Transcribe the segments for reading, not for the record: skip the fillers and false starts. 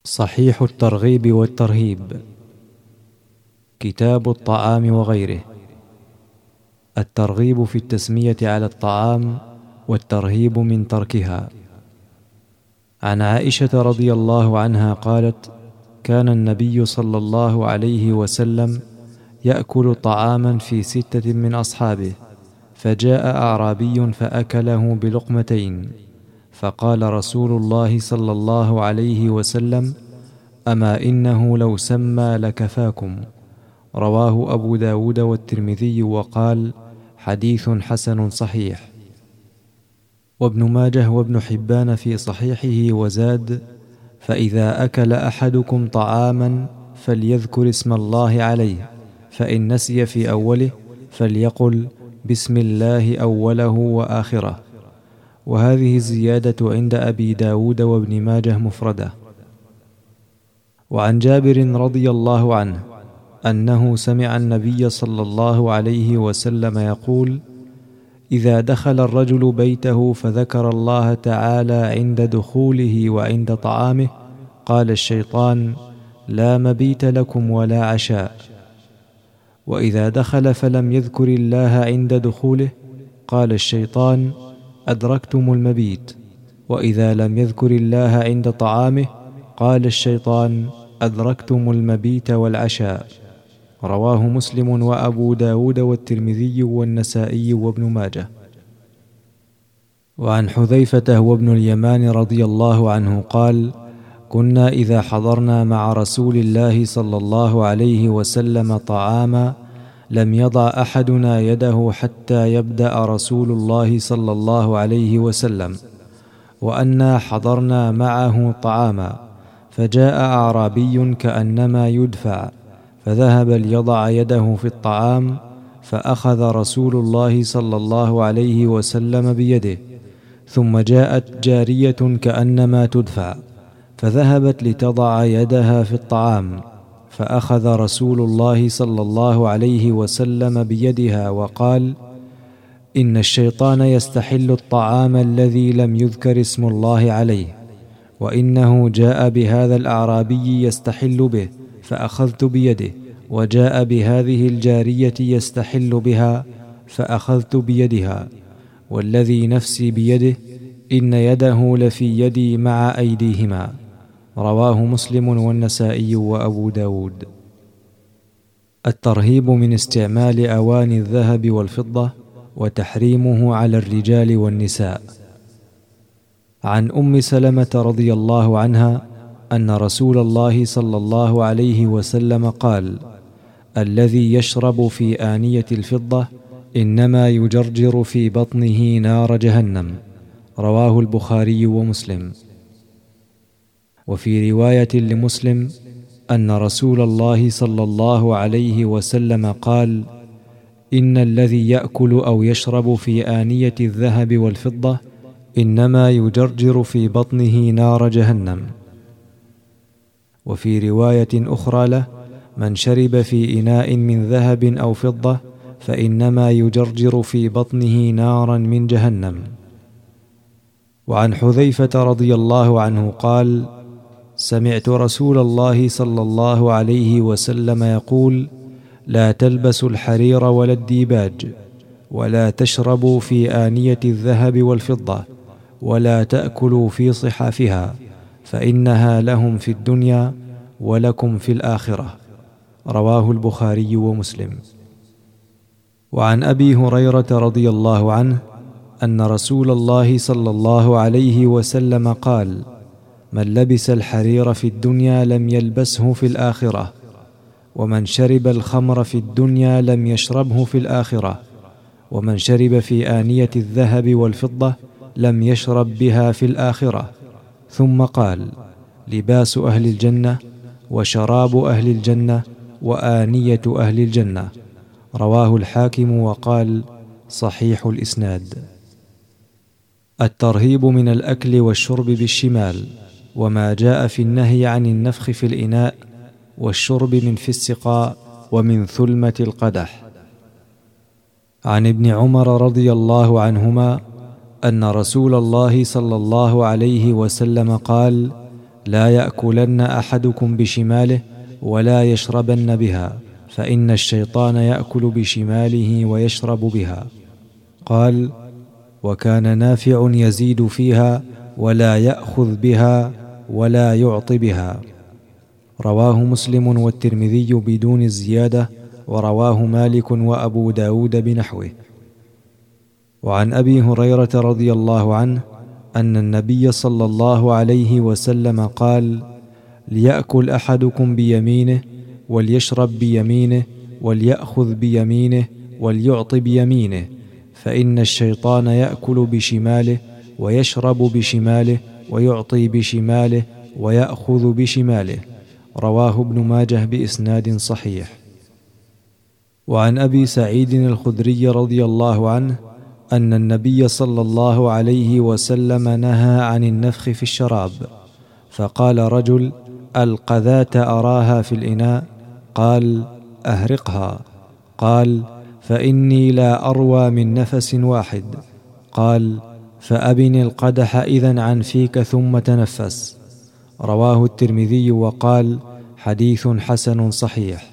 صحيح الترغيب والترهيب. كتاب الطعام وغيره. الترغيب في التسمية على الطعام، والترهيب من تركها. عن عائشة رضي الله عنها قالت: كان النبي صلى الله عليه وسلم يأكل طعاما في 6 من أصحابه، فجاء أعرابي فأكله بلقمتين، فقال رسول الله صلى الله عليه وسلم: أما إنه لو سمى لكفاكم. رواه أبو داود والترمذي وقال: حديث حسن صحيح. وابن ماجه وابن حبان في صحيحه وزاد: فإذا أكل أحدكم طعاما فليذكر اسم الله عليه، فإن نسي في أوله فليقل بسم الله أوله وآخره. وهذه الزيادة عند أبي داود وابن ماجه مفردة. وعن جابر رضي الله عنه أنه سمع النبي صلى الله عليه وسلم يقول: إذا دخل الرجل بيته فذكر الله تعالى عند دخوله وعند طعامه، قال الشيطان: لا مبيت لكم ولا عشاء. وإذا دخل فلم يذكر الله عند دخوله، قال الشيطان: أدركتم المبيت. وإذا لم يذكر الله عند طعامه، قال الشيطان: أدركتم المبيت والعشاء. رواه مسلم وأبو داود والترمذي والنسائي وابن ماجه. وعن حذيفة وابن اليمان رضي الله عنه قال: كنا إذا حضرنا مع رسول الله صلى الله عليه وسلم طعاما لم يضع أحدنا يده حتى يبدأ رسول الله صلى الله عليه وسلم، وأنا حضرنا معه طعاما، فجاء أعرابي كأنما يدفع، فذهب ليضع يده في الطعام، فأخذ رسول الله صلى الله عليه وسلم بيده، ثم جاءت جارية كأنما تدفع، فذهبت لتضع يدها في الطعام، فأخذ رسول الله صلى الله عليه وسلم بيدها وقال: إن الشيطان يستحل الطعام الذي لم يذكر اسم الله عليه، وإنه جاء بهذا الأعرابي يستحل به، فأخذت بيده، وجاء بهذه الجارية يستحل بها، فأخذت بيدها، والذي نفسي بيده إن يده لفي يدي مع أيديهما. رواه مسلم والنسائي وأبو داود. الترهيب من استعمال أواني الذهب والفضة، وتحريمه على الرجال والنساء. عن أم سلمة رضي الله عنها أن رسول الله صلى الله عليه وسلم قال: الذي يشرب في آنية الفضة إنما يجرجر في بطنه نار جهنم. رواه البخاري ومسلم. وفي رواية لمسلم أن رسول الله صلى الله عليه وسلم قال: إن الذي يأكل أو يشرب في آنية الذهب والفضة إنما يجرجر في بطنه نار جهنم. وفي رواية أخرى له: من شرب في إناء من ذهب أو فضة فإنما يجرجر في بطنه نارا من جهنم. وعن حذيفة رضي الله عنه قال: سمعت رسول الله صلى الله عليه وسلم يقول: لا تلبسوا الحرير ولا الديباج، ولا تشربوا في آنية الذهب والفضة، ولا تأكلوا في صحافها، فإنها لهم في الدنيا ولكم في الآخرة. رواه البخاري ومسلم. وعن أبي هريرة رضي الله عنه أن رسول الله صلى الله عليه وسلم قال: من لبس الحرير في الدنيا لم يلبسه في الآخرة، ومن شرب الخمر في الدنيا لم يشربه في الآخرة، ومن شرب في آنية الذهب والفضة لم يشرب بها في الآخرة. ثم قال: لباس أهل الجنة، وشراب أهل الجنة، وآنية أهل الجنة. رواه الحاكم وقال: صحيح الإسناد. الترهيب من الأكل والشرب بالشمال، وما جاء في النهي عن النفخ في الإناء، والشرب من في السقاء، ومن ثلمة القدح. عن ابن عمر رضي الله عنهما أن رسول الله صلى الله عليه وسلم قال: لا يأكلن أحدكم بشماله ولا يشربن بها، فإن الشيطان يأكل بشماله ويشرب بها. قال: وكان نافع يزيد فيها ولا يأخذ بها ولا يعطي بها. رواه مسلم والترمذي بدون الزيادة، ورواه مالك وأبو داود بنحوه. وعن أبي هريرة رضي الله عنه أن النبي صلى الله عليه وسلم قال: ليأكل أحدكم بيمينه وليشرب بيمينه وليأخذ بيمينه وليعطي بيمينه، فإن الشيطان يأكل بشماله ويشرب بشماله ويعطي بشماله ويأخذ بشماله. رواه ابن ماجه بإسناد صحيح. وعن أبي سعيد الخدري رضي الله عنه أن النبي صلى الله عليه وسلم نهى عن النفخ في الشراب، فقال رجل: القذاة أراها في الإناء؟ قال: أهرقها. قال: فإني لا أروى من نفس واحد. قال: فأبن القدح إذن عن فيك ثم تنفس. رواه الترمذي وقال: حديث حسن صحيح.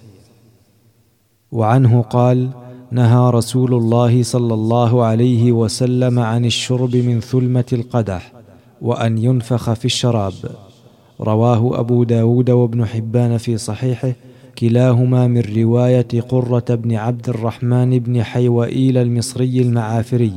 وعنه قال: نهى رسول الله صلى الله عليه وسلم عن الشرب من ثلمة القدح وأن ينفخ في الشراب. رواه أبو داود وابن حبان في صحيحه، كلاهما من رواية قرة بن عبد الرحمن بن حيوئيل المصري المعافري.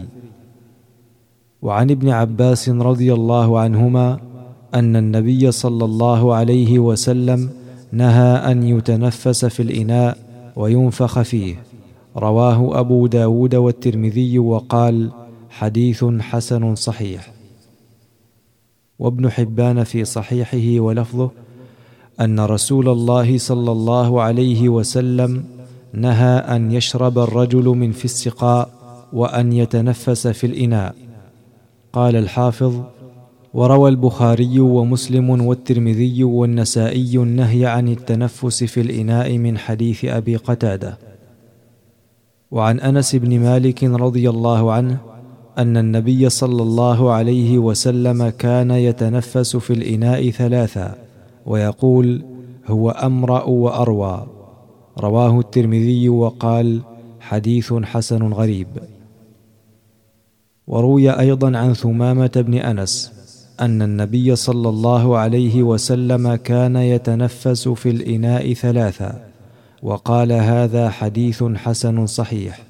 وعن ابن عباس رضي الله عنهما أن النبي صلى الله عليه وسلم نهى أن يتنفس في الإناء وينفخ فيه. رواه أبو داود والترمذي وقال: حديث حسن صحيح. وابن حبان في صحيحه ولفظه أن رسول الله صلى الله عليه وسلم نهى أن يشرب الرجل من في السقاء وأن يتنفس في الإناء. قال الحافظ: وروى البخاري ومسلم والترمذي والنسائي النهي عن التنفس في الإناء من حديث أبي قتادة. وعن أنس بن مالك رضي الله عنه أن النبي صلى الله عليه وسلم كان يتنفس في الإناء ثلاثا ويقول: هو أمرأ وأروى. رواه الترمذي وقال: حديث حسن غريب. وروي أيضا عن ثمامة بن أنس أن النبي صلى الله عليه وسلم كان يتنفس في الإناء ثلاثا، وقال: هذا حديث حسن صحيح.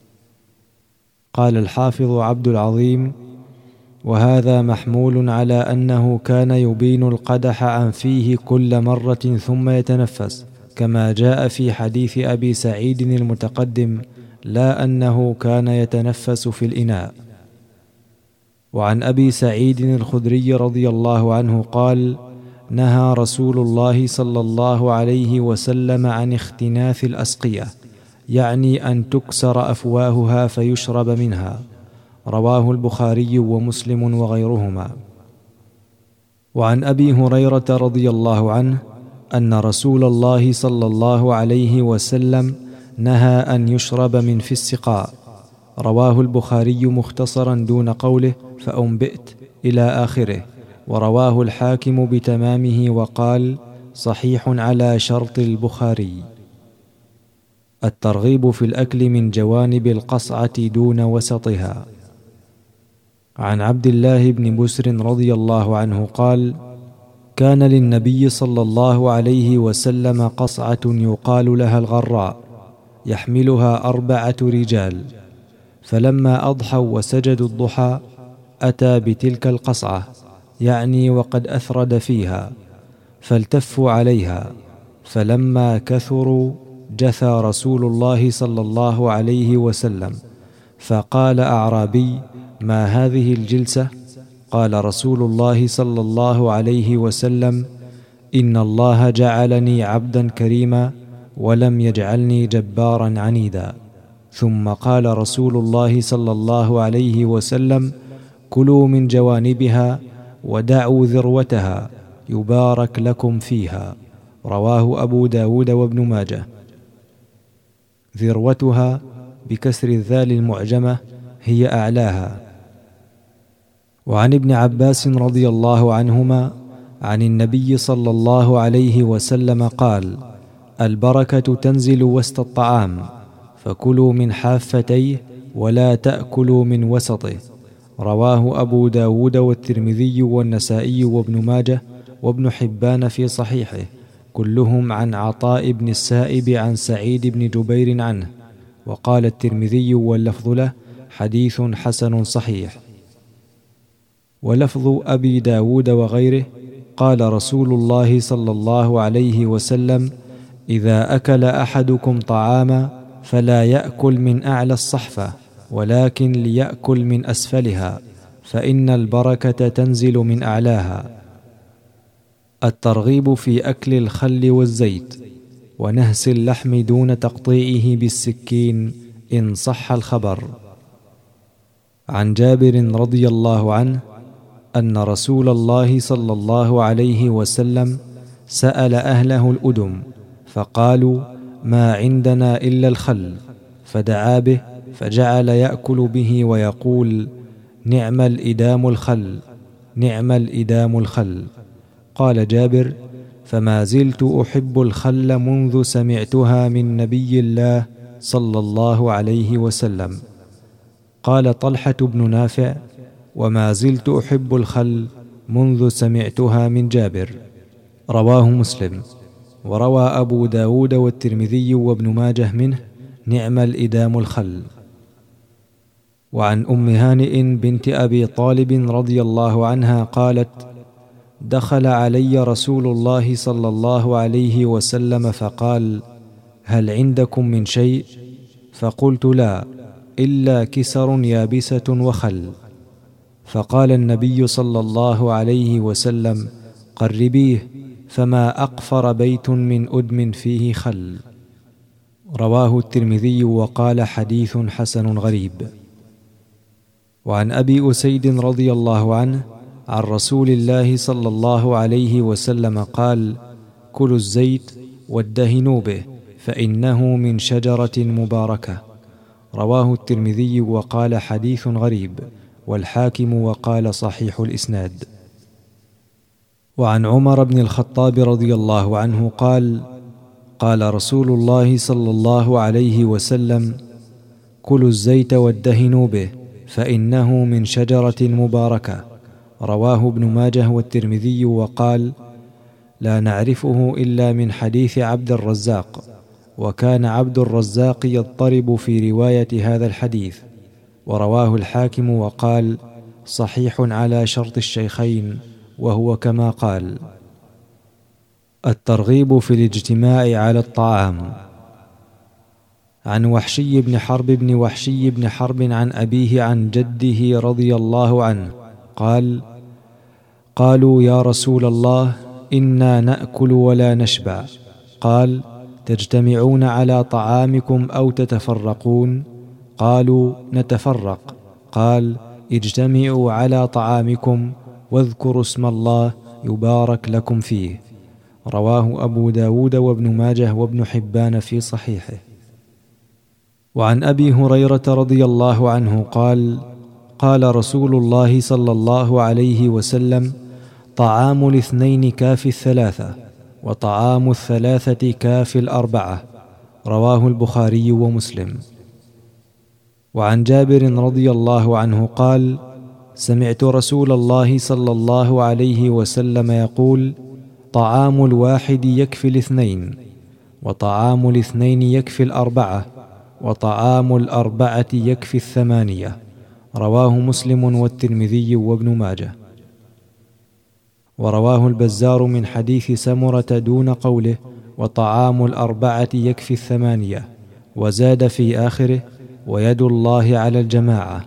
قال الحافظ عبد العظيم: وهذا محمول على أنه كان يبين القدح عن فيه كل مرة ثم يتنفس، كما جاء في حديث أبي سعيد المتقدم، لا أنه كان يتنفس في الإناء. وعن أبي سعيد الخدري رضي الله عنه قال: نهى رسول الله صلى الله عليه وسلم عن اختناث الأسقية، يعني أن تكسر أفواهها فيشرب منها. رواه البخاري ومسلم وغيرهما. وعن أبي هريرة رضي الله عنه أن رسول الله صلى الله عليه وسلم نهى أن يشرب من في السقاء. رواه البخاري مختصرا دون قوله فأنبئت إلى آخره، ورواه الحاكم بتمامه وقال: صحيح على شرط البخاري. الترغيب في الأكل من جوانب القصعة دون وسطها. عن عبد الله بن بسر رضي الله عنه قال: كان للنبي صلى الله عليه وسلم قصعة يقال لها الغراء، يحملها 4 رجال، فلما أضحوا وسجدوا الضحى أتى بتلك القصعة، يعني وقد أثرد فيها، فالتفوا عليها، فلما كثروا جثى رسول الله صلى الله عليه وسلم، فقال أعرابي: ما هذه الجلسة؟ قال رسول الله صلى الله عليه وسلم: إن الله جعلني عبدا كريما ولم يجعلني جبارا عنيدا. ثم قال رسول الله صلى الله عليه وسلم: كلوا من جوانبها ودعوا ذروتها يبارك لكم فيها. رواه أبو داود وابن ماجه. ذروتها بكسر الذال المعجمة هي أعلاها. وعن ابن عباس رضي الله عنهما عن النبي صلى الله عليه وسلم قال: البركة تنزل وسط الطعام، فكلوا من حافتيه ولا تأكلوا من وسطه. رواه أبو داود والترمذي والنسائي وابن ماجه وابن حبان في صحيحه، كلهم عن عطاء بن السائب عن سعيد بن جبير عنه. وقال الترمذي واللفظ له: حديث حسن صحيح. ولفظ أبي داود وغيره: قال رسول الله صلى الله عليه وسلم: إذا أكل أحدكم طعاما فلا يأكل من أعلى الصحفة، ولكن ليأكل من أسفلها، فإن البركة تنزل من أعلاها. الترغيب في أكل الخل والزيت، ونهس اللحم دون تقطيعه بالسكين إن صح الخبر. عن جابر رضي الله عنه أن رسول الله صلى الله عليه وسلم سأل أهله الأدم فقالوا: ما عندنا إلا الخل، فدعا به فجعل يأكل به ويقول: نعم الإدام الخل، نعم الإدام الخل. قال جابر: فما زلت أحب الخل منذ سمعتها من نبي الله صلى الله عليه وسلم. قال طلحة بن نافع: وما زلت أحب الخل منذ سمعتها من جابر. رواه مسلم. وروى أبو داود والترمذي وابن ماجه منه: نعم الإدام الخل. وعن أم هانئ بنت أبي طالب رضي الله عنها قالت: دخل علي رسول الله صلى الله عليه وسلم فقال: هل عندكم من شيء؟ فقلت: لا، إلا كسر يابسة وخل. فقال النبي صلى الله عليه وسلم: قربيه، فما أقفر بيت من أدم فيه خل. رواه الترمذي وقال: حديث حسن غريب. وعن أبي أسيد رضي الله عنه عن رسول الله صلى الله عليه وسلم قال: كلوا الزيت وادهنوا به، فإنه من شجرة مباركة. رواه الترمذي وقال: حديث غريب، والحاكم وقال: صحيح الإسناد. وعن عمر بن الخطاب رضي الله عنه قال: قال رسول الله صلى الله عليه وسلم: كلوا الزيت وادهنوا به، فإنه من شجرة مباركة. رواه ابن ماجه والترمذي وقال: لا نعرفه إلا من حديث عبد الرزاق، وكان عبد الرزاق يضطرب في رواية هذا الحديث. ورواه الحاكم وقال: صحيح على شرط الشيخين، وهو كما قال. الترغيب في الاجتماع على الطعام. عن وحشي بن حرب عن أبيه عن جده رضي الله عنه قال: قالوا: يا رسول الله، إنا نأكل ولا نشبع. قال: تجتمعون على طعامكم أو تتفرقون؟ قالوا: نتفرق. قال: اجتمعوا على طعامكم واذكروا اسم الله يبارك لكم فيه. رواه أبو داود وابن ماجه وابن حبان في صحيحه. وعن أبي هريرة رضي الله عنه قال: قال رسول الله صلى الله عليه وسلم: طعام الاثنين كافي الثلاثة، وطعام الثلاثة كافي الأربعة. رواه البخاري ومسلم. وعن جابر رضي الله عنه قال: سمعت رسول الله صلى الله عليه وسلم يقول: طعام الواحد يكفي الاثنين، وطعام الاثنين يكفي الأربعة، وطعام الأربعة يكفي الثمانية. رواه مسلم والترمذي وابن ماجه. ورواه البزار من حديث سمرة دون قوله: وطعام الأربعة يكفي الثمانية، وزاد في آخره: ويد الله على الجماعة.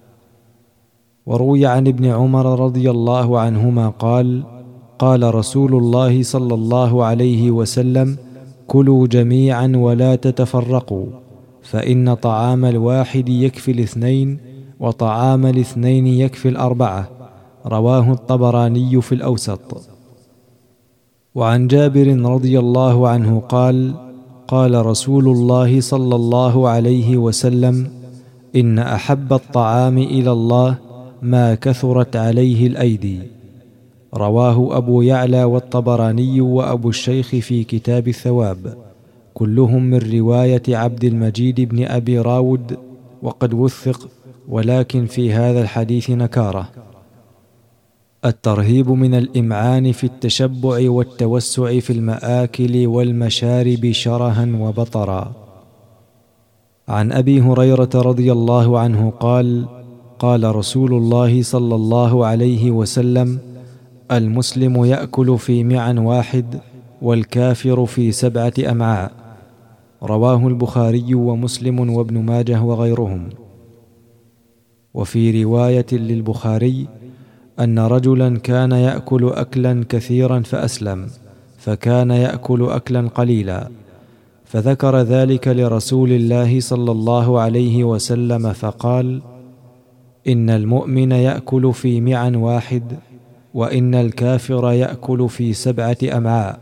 وروي عن ابن عمر رضي الله عنهما قال: قال رسول الله صلى الله عليه وسلم: كلوا جميعا ولا تتفرقوا، فإن طعام الواحد يكفي الاثنين، وطعام الاثنين يكفي الأربعة. رواه الطبراني في الأوسط. وعن جابر رضي الله عنه قال: قال رسول الله صلى الله عليه وسلم: إن أحب الطعام إلى الله ما كثرت عليه الأيدي. رواه أبو يعلى والطبراني وأبو الشيخ في كتاب الثواب، كلهم من رواية عبد المجيد بن أبي راود، وقد وثق، ولكن في هذا الحديث نكارة. الترهيب من الإمعان في التشبع والتوسع في المآكل والمشارب شرها وبطرا. عن أبي هريرة رضي الله عنه قال: قال رسول الله صلى الله عليه وسلم: المسلم يأكل في معن واحد، والكافر في 7 أمعاء. رواه البخاري ومسلم وابن ماجه وغيرهم. وفي رواية للبخاري أن رجلا كان يأكل أكلا كثيرا فأسلم، فكان يأكل أكلا قليلا، فذكر ذلك لرسول الله صلى الله عليه وسلم فقال: إن المؤمن يأكل في معن واحد، وإن الكافر يأكل في 7 أمعاء.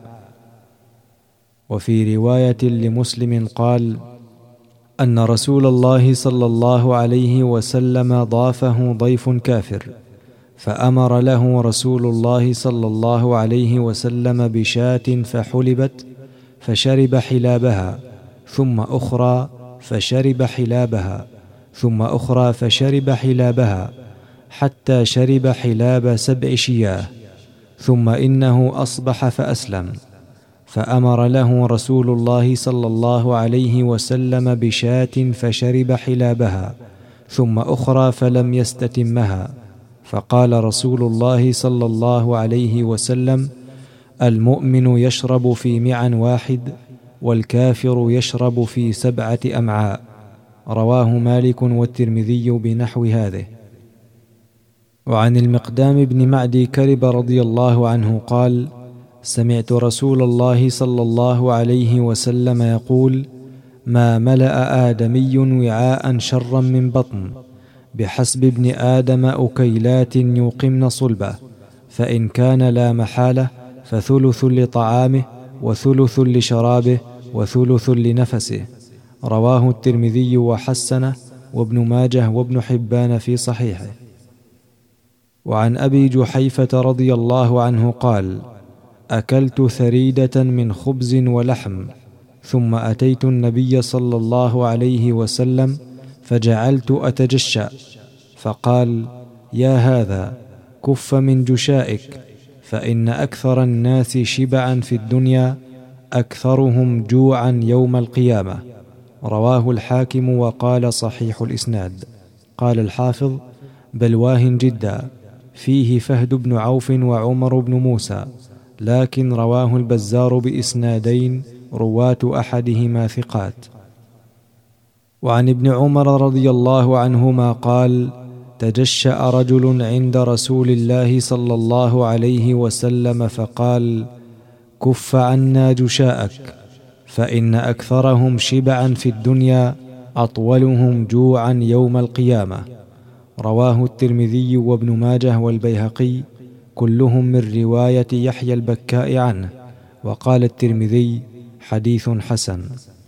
وفي رواية لمسلم قال: أن رسول الله صلى الله عليه وسلم ضافه ضيف كافر، فأمر له رسول الله صلى الله عليه وسلم بشاة فحلبت، فشرب حلابها، ثم أخرى فشرب حلابها، ثم أخرى فشرب حلابها، حتى شرب حلاب 7 شياه، ثم إنه أصبح فأسلم، فأمر له رسول الله صلى الله عليه وسلم بشاة فشرب حلابها، ثم أخرى فلم يستتمها، فقال رسول الله صلى الله عليه وسلم: المؤمن يشرب في معن واحد، والكافر يشرب في 7 أمعاء. رواه مالك والترمذي بنحو هذه. وعن المقدام بن معدي كرب رضي الله عنه قال: سمعت رسول الله صلى الله عليه وسلم يقول: ما ملأ آدمي وعاء شرا من بطن، بحسب ابن آدم أكيلات يوقمن صلبه، فإن كان لا محالة فثلث لطعامه، وثلث لشرابه، وثلث لنفسه. رواه الترمذي وحسنه، وابن ماجه وابن حبان في صحيحه. وعن أبي جحيفة رضي الله عنه قال: أكلت ثريدة من خبز ولحم، ثم أتيت النبي صلى الله عليه وسلم فجعلت أتجشأ، فقال: يا هذا، كف من جشائك، فإن أكثر الناس شبعا في الدنيا أكثرهم جوعا يوم القيامة. رواه الحاكم وقال صحيح الإسناد. قال الحافظ: بل واهن جدا، فيه فهد بن عوف وعمر بن موسى، لكن رواه البزار بإسنادين رواة أحدهما ثقات. وعن ابن عمر رضي الله عنهما قال: تجشأ رجل عند رسول الله صلى الله عليه وسلم فقال: كف عنا جشاءك، فإن أكثرهم شبعا في الدنيا أطولهم جوعا يوم القيامة. رواه الترمذي وابن ماجه والبيهقي، كلهم من رواية يحيى البكاء عنه، وقال الترمذي: حديث حسن.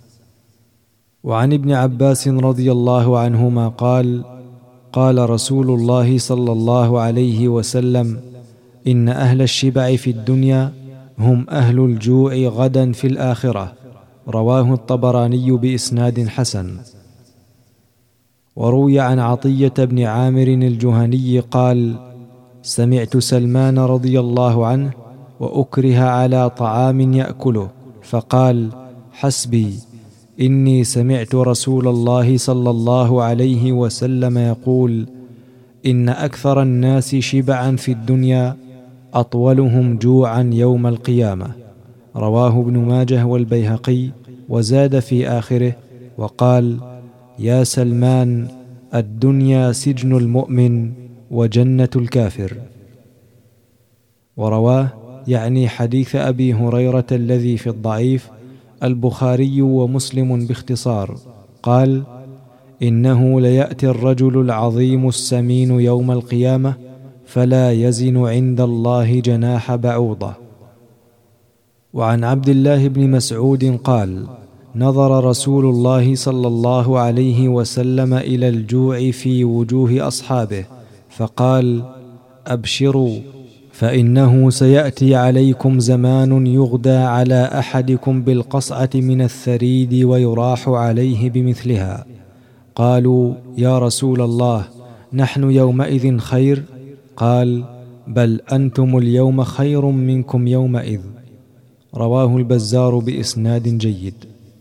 وعن ابن عباس رضي الله عنهما قال: قال رسول الله صلى الله عليه وسلم: إن أهل الشبع في الدنيا هم أهل الجوع غدا في الآخرة. رواه الطبراني بإسناد حسن. وروي عن عطية بن عامر الجهني قال: سمعت سلمان رضي الله عنه وأكره على طعام يأكله، فقال: حسبي، إني سمعت رسول الله صلى الله عليه وسلم يقول: إن أكثر الناس شبعا في الدنيا أطولهم جوعا يوم القيامة. رواه ابن ماجه والبيهقي، وزاد في آخره وقال: يا سلمان، الدنيا سجن المؤمن وجنة الكافر. ورواه، يعني حديث أبي هريرة الذي في الضعيف، البخاري ومسلم باختصار. قال: إنه ليأتي الرجل العظيم السمين يوم القيامة فلا يزن عند الله جناح بعوضة. وعن عبد الله بن مسعود قال: نظر رسول الله صلى الله عليه وسلم إلى الجوع في وجوه أصحابه فقال: أبشروا، فإنه سيأتي عليكم زمان يغدى على أحدكم بالقصعة من الثريد ويراح عليه بمثلها. قالوا: يا رسول الله، نحن يومئذ خير؟ قال: بل أنتم اليوم خير منكم يومئذ. رواه البزار بإسناد جيد.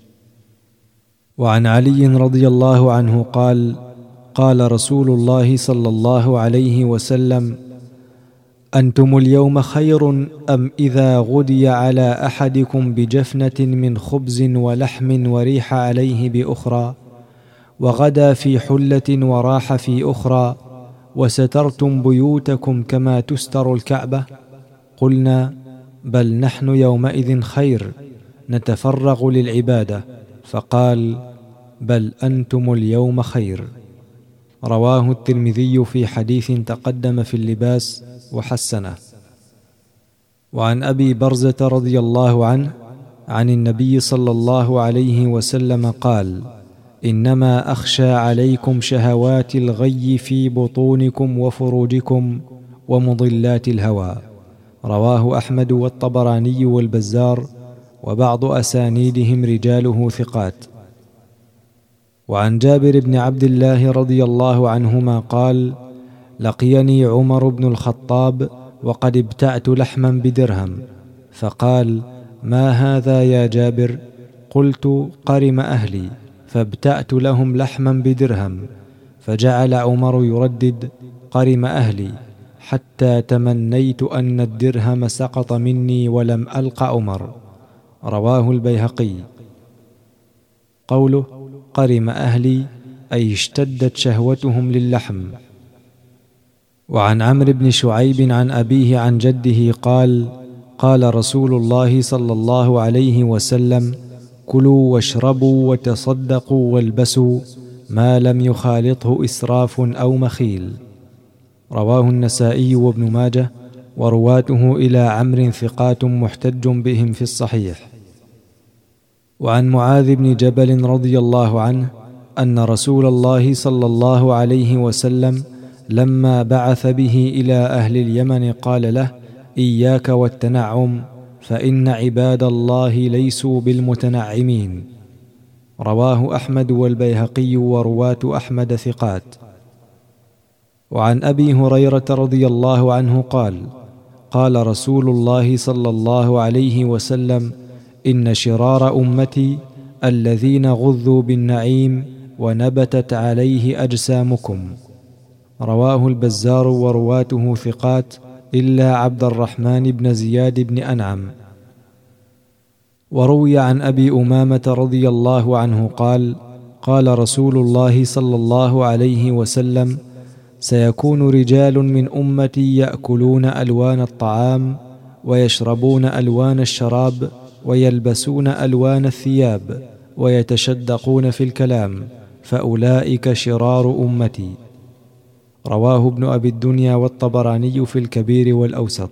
وعن علي رضي الله عنه قال: قال رسول الله صلى الله عليه وسلم: أنتم اليوم خير أم إذا غدي على أحدكم بجفنة من خبز ولحم وريح عليه بأخرى، وغدا في حلة وراح في أخرى، وسترتم بيوتكم كما تستر الكعبة؟ قلنا: بل نحن يومئذ خير، نتفرغ للعبادة. فقال: بل أنتم اليوم خير. رواه الترمذي في حديث تقدم في اللباس وحسنه. وعن أبي برزة رضي الله عنه عن النبي صلى الله عليه وسلم قال: إنما أخشى عليكم شهوات الغي في بطونكم وفروجكم ومضلات الهوى. رواه أحمد والطبراني والبزار، وبعض أسانيدهم رجاله ثقات. وعن جابر بن عبد الله رضي الله عنهما قال: لقيني عمر بن الخطاب وقد ابتعت لحما بدرهم، فقال: ما هذا يا جابر؟ قلت: قرم أهلي، فابتعت لهم لحما بدرهم. فجعل عمر يردد: قرم أهلي، حتى تمنيت أن الدرهم سقط مني ولم ألق عمر. رواه البيهقي. قوله قرم أهلي أي اشتدت شهوتهم للحم. وعن عمرو بن شعيب عن أبيه عن جده قال: قال رسول الله صلى الله عليه وسلم: كلوا واشربوا وتصدقوا والبسوا ما لم يخالطه إسراف أو مخيل. رواه النسائي وابن ماجه، ورواته إلى عمرو ثقات محتج بهم في الصحيح. وعن معاذ بن جبل رضي الله عنه أن رسول الله صلى الله عليه وسلم لما بعث به إلى أهل اليمن قال له: إياك والتنعم، فإن عباد الله ليسوا بالمتنعمين. رواه أحمد والبيهقي، ورواة أحمد ثقات. وعن أبي هريرة رضي الله عنه قال: قال رسول الله صلى الله عليه وسلم: إن شرار أمتي الذين غذوا بالنعيم ونبتت عليه أجسامكم. رواه البزار، ورواته ثقات إلا عبد الرحمن بن زياد بن أنعم. وروي عن أبي أمامة رضي الله عنه قال: قال رسول الله صلى الله عليه وسلم: سيكون رجال من أمتي يأكلون ألوان الطعام، ويشربون ألوان الشراب، ويلبسون ألوان الثياب، ويتشدقون في الكلام، فأولئك شرار أمتي. رواه ابن أبي الدنيا والطبراني في الكبير والأوسط.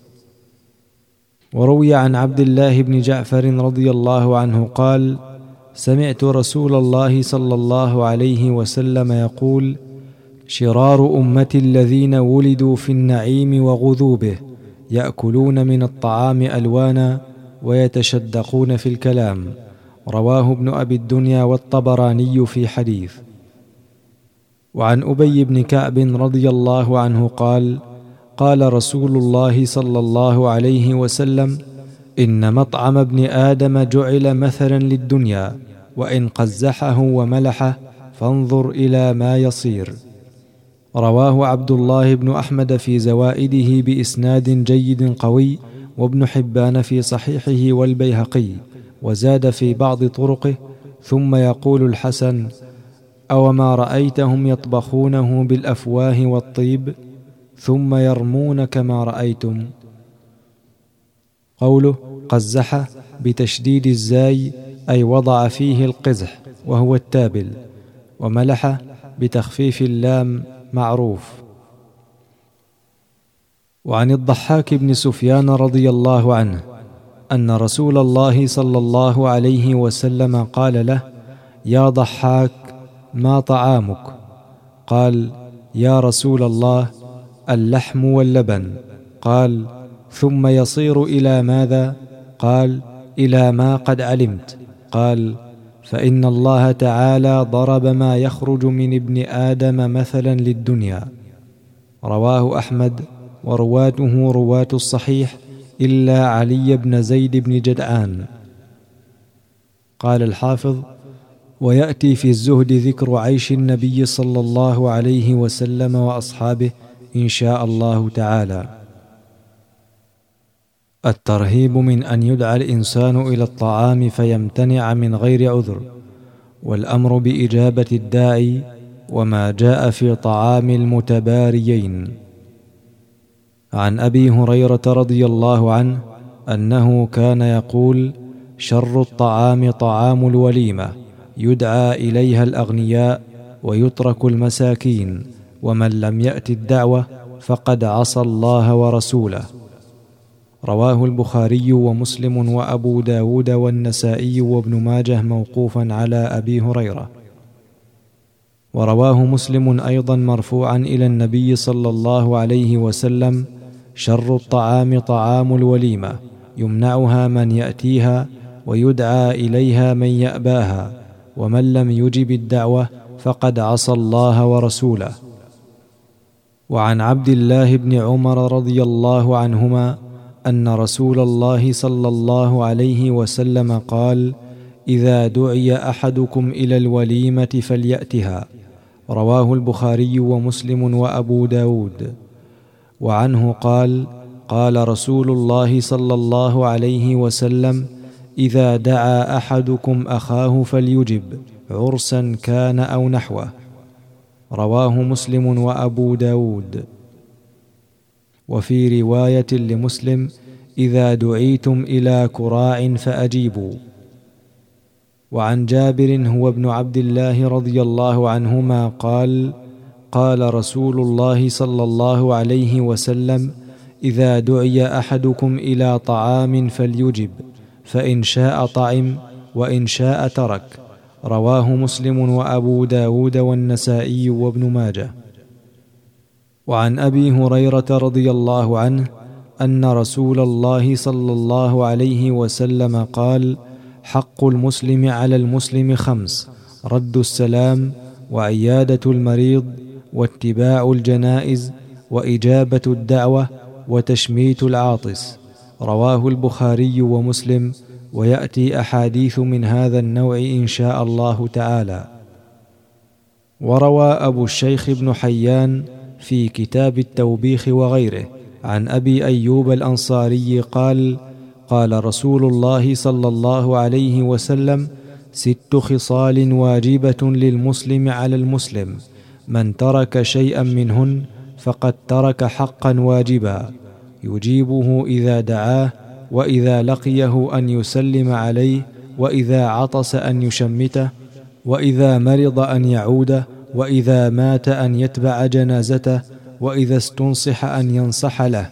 وروي عن عبد الله بن جعفر رضي الله عنه قال: سمعت رسول الله صلى الله عليه وسلم يقول: شرار أمتي الذين ولدوا في النعيم وغذوا به، يأكلون من الطعام ألوانا، ويتشدقون في الكلام. رواه ابن أبي الدنيا والطبراني في حديث. وعن أبي بن كعب رضي الله عنه قال: قال رسول الله صلى الله عليه وسلم: إن مطعم ابن آدم جعل مثلا للدنيا، وإن قزحه وملحه فانظر إلى ما يصير. رواه عبد الله بن أحمد في زوائده بإسناد جيد قوي، وابن حبان في صحيحه، والبيهقي، وزاد في بعض طرقه: ثم يقول الحسن: أوما رأيتهم يطبخونه بالأفواه والطيب، ثم يرمون كما رأيتم. قوله قزح بتشديد الزاي أي وضع فيه القزح وهو التابل، وملح بتخفيف اللام معروف. وعن الضحاك بن سفيان رضي الله عنه أن رسول الله صلى الله عليه وسلم قال له: يا ضحاك، ما طعامك؟ قال: يا رسول الله، اللحم واللبن. قال: ثم يصير إلى ماذا؟ قال: إلى ما قد علمت. قال: فإن الله تعالى ضرب ما يخرج من ابن آدم مثلا للدنيا. رواه أحمد، ورواته رواة الصحيح إلا علي بن زيد بن جدعان. قال الحافظ: ويأتي في الزهد ذكر عيش النبي صلى الله عليه وسلم وأصحابه إن شاء الله تعالى. الترهيب من أن يدعى الإنسان إلى الطعام فيمتنع من غير عذر، والأمر بإجابة الداعي، وما جاء في طعام المتباريين. عن أبي هريرة رضي الله عنه أنه كان يقول: شر الطعام طعام الوليمة، يدعى إليها الأغنياء ويترك المساكين، ومن لم يأت الدعوة فقد عصى الله ورسوله. رواه البخاري ومسلم وأبو داود والنسائي وابن ماجه موقوفا على أبي هريرة. ورواه مسلم أيضا مرفوعا إلى النبي صلى الله عليه وسلم: شر الطعام طعام الوليمة، يمنعها من يأتيها ويدعى إليها من يأباها، ومن لم يجب الدعوة فقد عصى الله ورسوله. وعن عبد الله بن عمر رضي الله عنهما أن رسول الله صلى الله عليه وسلم قال: إذا دعي أحدكم إلى الوليمة فليأتها. رواه البخاري ومسلم وأبو داود. وعنه قال: قال رسول الله صلى الله عليه وسلم: إذا دعا أحدكم أخاه فليجب، عرسا كان أو نحوه. رواه مسلم وأبو داود. وفي رواية لمسلم: إذا دعيتم إلى كراع فأجيبوا. وعن جابر هو ابن عبد الله رضي الله عنهما قال: قال رسول الله صلى الله عليه وسلم: إذا دعي أحدكم إلى طعام فليجب، فإن شاء طعم وإن شاء ترك. رواه مسلم وأبو داود والنسائي وابن ماجه. وعن أبي هريرة رضي الله عنه أن رسول الله صلى الله عليه وسلم قال: حق المسلم على المسلم 5: رد السلام، وعيادة المريض، واتباع الجنائز، وإجابة الدعوة، وتشميت العاطس. رواه البخاري ومسلم، ويأتي أحاديث من هذا النوع إن شاء الله تعالى. وروى أبو الشيخ بن حيان في كتاب التوبيخ وغيره عن أبي أيوب الأنصاري قال: قال رسول الله صلى الله عليه وسلم: 6 خصال واجبة للمسلم على المسلم، من ترك شيئا منهن فقد ترك حقا واجبا: يجيبه إذا دعاه، وإذا لقيه أن يسلم عليه، وإذا عطس أن يشمته، وإذا مرض أن يعوده، وإذا مات أن يتبع جنازته، وإذا استنصح أن ينصح له.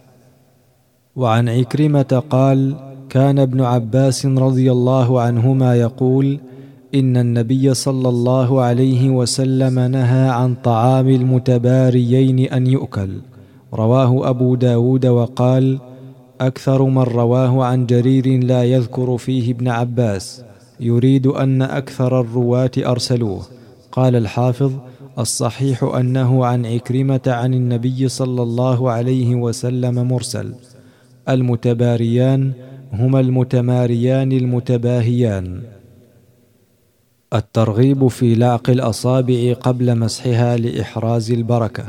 وعن عكرمة قال: كان ابن عباس رضي الله عنهما يقول: إن النبي صلى الله عليه وسلم نهى عن طعام المتباريين أن يؤكل. رواه أبو داود. وقال: أكثر من رواه عن جرير لا يذكر فيه ابن عباس، يريد أن أكثر الرواة أرسلوه. قال الحافظ: الصحيح أنه عن عكرمة عن النبي صلى الله عليه وسلم مرسل. المتباريان هما المتماريان المتباهيان. الترغيب في لعق الأصابع قبل مسحها لإحراز البركة.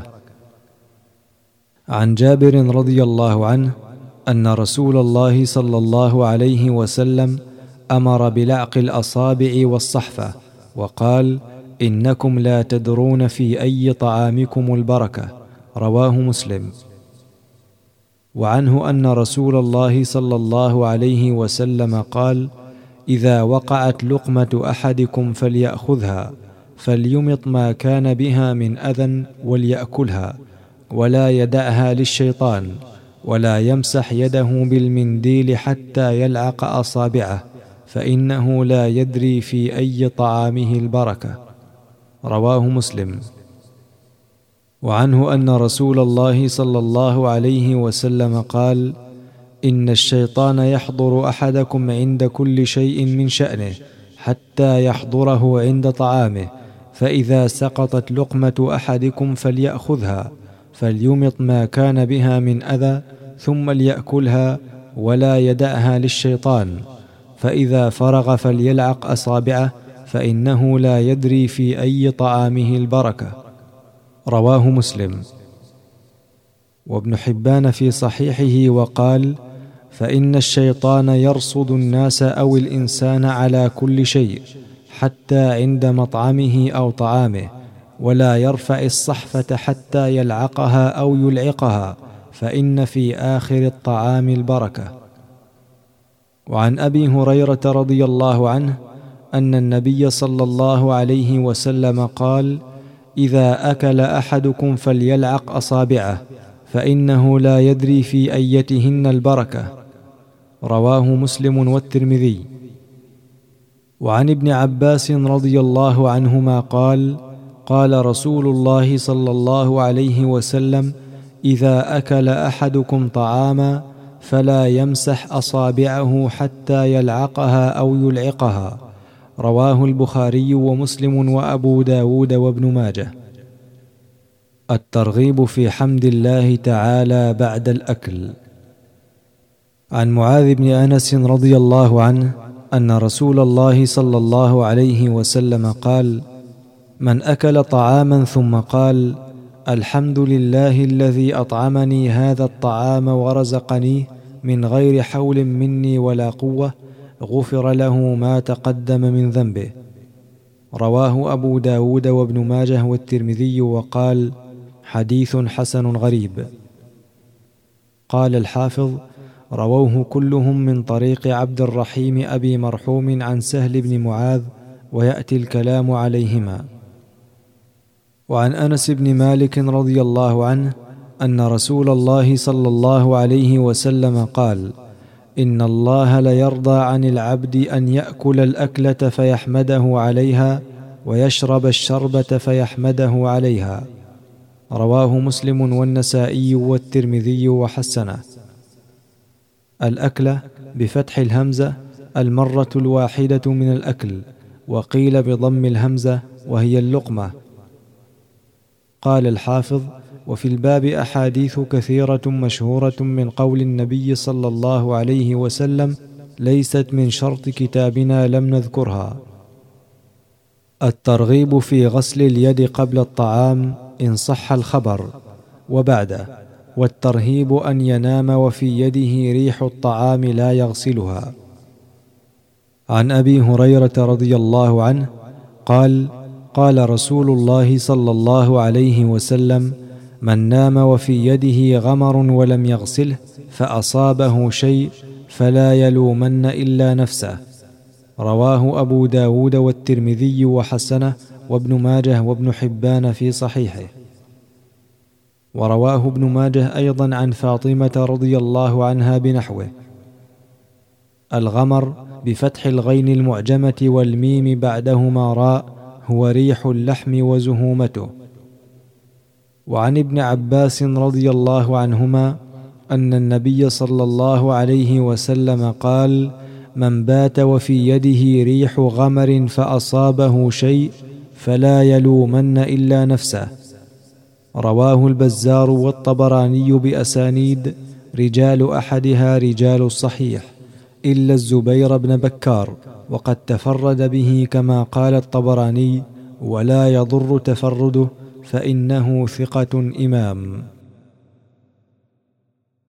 عن جابر رضي الله عنه أن رسول الله صلى الله عليه وسلم أمر بلعق الأصابع والصحفة، وقال: إنكم لا تدرون في أي طعامكم البركة. رواه مسلم. وعنه أن رسول الله صلى الله عليه وسلم قال: إذا وقعت لقمة أحدكم فليأخذها، فليمط ما كان بها من أذى وليأكلها، ولا يدعها للشيطان، ولا يمسح يده بالمنديل حتى يلعق أصابعه، فإنه لا يدري في أي طعامه البركة. رواه مسلم. وعنه أن رسول الله صلى الله عليه وسلم قال: إن الشيطان يحضر أحدكم عند كل شيء من شأنه حتى يحضره عند طعامه، فإذا سقطت لقمة أحدكم فليأخذها فليمط ما كان بها من أذى ثم ليأكلها ولا يدعها للشيطان، فإذا فرغ فليلعق أصابعه فإنه لا يدري في أي طعامه البركة. رواه مسلم. وابن حبان في صحيحه وقال: فإن الشيطان يرصد الناس أو الإنسان على كل شيء حتى عند مطعمه أو طعامه، ولا يرفع الصحفة حتى يلعقها أو يلعقها، فإن في آخر الطعام البركة. وعن أبي هريرة رضي الله عنه أن النبي صلى الله عليه وسلم قال: إذا أكل أحدكم فليلعق أصابعه فإنه لا يدري في أيتهن البركة. رواه مسلم والترمذي. وعن ابن عباس رضي الله عنهما قال: قال رسول الله صلى الله عليه وسلم: إذا أكل أحدكم طعاما فلا يمسح أصابعه حتى يلعقها أو يلعقها. رواه البخاري ومسلم وأبو داود وابن ماجه. الترغيب في حمد الله تعالى بعد الأكل. عن معاذ بن أنس رضي الله عنه أن رسول الله صلى الله عليه وسلم قال: من أكل طعاما ثم قال: الحمد لله الذي أطعمني هذا الطعام ورزقنيه من غير حول مني ولا قوة، غفر له ما تقدم من ذنبه. رواه أبو داود وابن ماجه والترمذي وقال: حديث حسن غريب. قال الحافظ: رووه كلهم من طريق عبد الرحيم أبي مرحوم عن سهل بن معاذ، ويأتي الكلام عليهما. وعن أنس بن مالك رضي الله عنه أن رسول الله صلى الله عليه وسلم قال: إن الله ليرضى عن العبد أن يأكل الأكلة فيحمده عليها ويشرب الشربة فيحمده عليها. رواه مسلم والنسائي والترمذي وحسنه. الأكلة بفتح الهمزة المرة الواحدة من الأكل، وقيل بضم الهمزة وهي اللقمة. قال الحافظ: وفي الباب أحاديث كثيرة مشهورة من قول النبي صلى الله عليه وسلم ليست من شرط كتابنا لم نذكرها. الترغيب في غسل اليد قبل الطعام إن صح الخبر وبعده، والترهيب أن ينام وفي يده ريح الطعام لا يغسلها. عن أبي هريرة رضي الله عنه قال: قال رسول الله صلى الله عليه وسلم: من نام وفي يده غمر ولم يغسله فأصابه شيء فلا يلومن إلا نفسه. رواه أبو داود والترمذي وحسنه وابن ماجه وابن حبان في صحيحه. ورواه ابن ماجه أيضا عن فاطمة رضي الله عنها بنحوه. الغمر بفتح الغين المعجمة والميم بعدهما راء هو ريح اللحم وزهومته. وعن ابن عباس رضي الله عنهما أن النبي صلى الله عليه وسلم قال: من بات وفي يده ريح غمر فأصابه شيء فلا يلومن إلا نفسه. رواه البزار والطبراني بأسانيد رجال أحدها رجال الصحيح إلا الزبير بن بكار، وقد تفرد به كما قال الطبراني: ولا يضر تفرده فإنه ثقة إمام.